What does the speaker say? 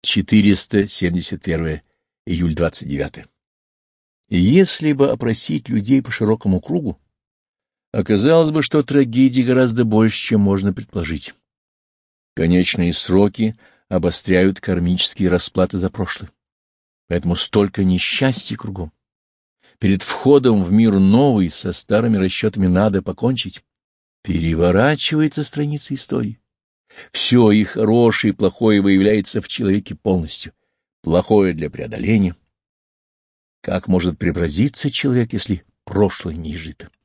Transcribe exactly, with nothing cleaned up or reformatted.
четыреста семьдесят первое июль двадцать девятое. И если бы опросить людей по широкому кругу, оказалось бы, что трагедий гораздо больше, чем можно предположить. Конечные сроки обостряют кармические расплаты за прошлое. Поэтому столько несчастья кругом. Перед входом в мир новый со старыми расчетами надо покончить. Переворачивается страница истории. Все и хорошее, и плохое выявляется в человеке полностью. Плохое для преодоления. Как может преобразиться человек, если прошлое не изжито?